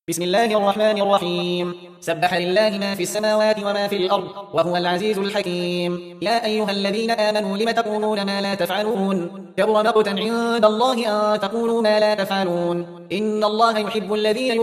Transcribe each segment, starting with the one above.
بسم الله الرحمن الرحيم. سبح لله ما في السماوات وما في الأرض وهو العزيز الحكيم. يا أيها الذين آمنوا لم تقولون ما لا تفعلون؟ كبر مقتا عند الله أن تقولوا ما لا تفعلون. إن الله يحب الذين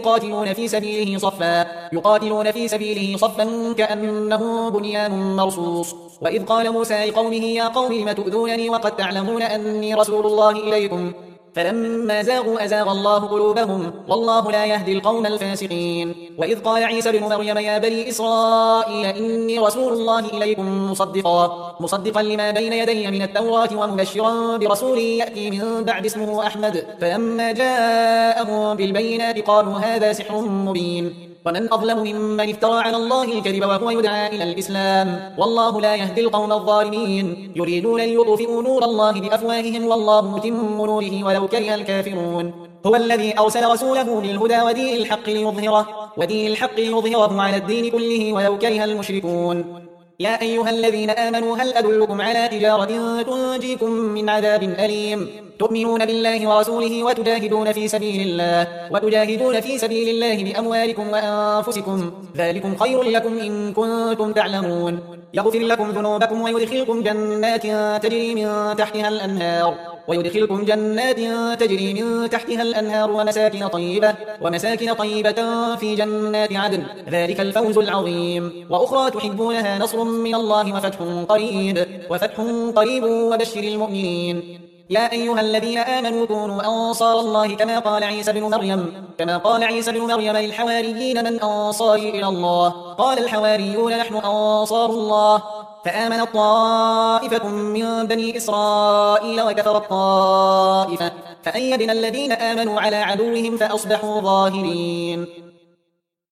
يقاتلون في سبيله صفا كأنه بنيان مرصوص. وإذ قال موسى لقومه يا قوم لم تؤذونني وقد تعلمون أني رسول الله إليكم فلما زاغوا أزاغ الله قلوبهم والله لا يهدي القوم الفاسقين. وإذ قال عيسى بن مريم يا بني إسرائيل إني رسول الله إليكم مصدقا لما بين يدي من التوراة ومبشرا برسول يأتي من بعد اسمه أحمد. فلما جاءهم بالبينات قالوا هذا سحر مبين. ومن أظلم ممن افترى على الله الكذب وهو يدعى إلى الإسلام والله لا يهدي القوم الظالمين. يريدون ليطفئوا نور الله بأفواههم والله متم نوره ولو كره الكافرون. هو الذي أرسل رسوله بالهدى ودين الحق ليظهره على الدين كله ولو كره المشركون. يا أيها الذين آمنوا هل أدلكم على تجارة تنجيكم من عذاب أليم تؤمنون بالله ورسوله وتجاهدون في سبيل الله بأموالكم وأنفسكم ذلكم خير لكم إن كنتم تعلمون. يغفر لكم ذنوبكم ويدخلكم جنات تجري من تحتها الأنهار ومساكن طيبة في جنات عدن ذلك الفوز العظيم. وأخرى تحبونها نصر من الله وفتح قريب وبشر المؤمنين. يا أيها الذين آمنوا كونوا أنصار الله كما قال عيسى بن مريم للحواريين من أنصاري إلى الله قال الحواريون نحن أنصار الله. فآمن طائفة من بني إسرائيل وكفرت طائفة فأيدنا الذين آمنوا على عدوهم فأصبحوا ظاهرين.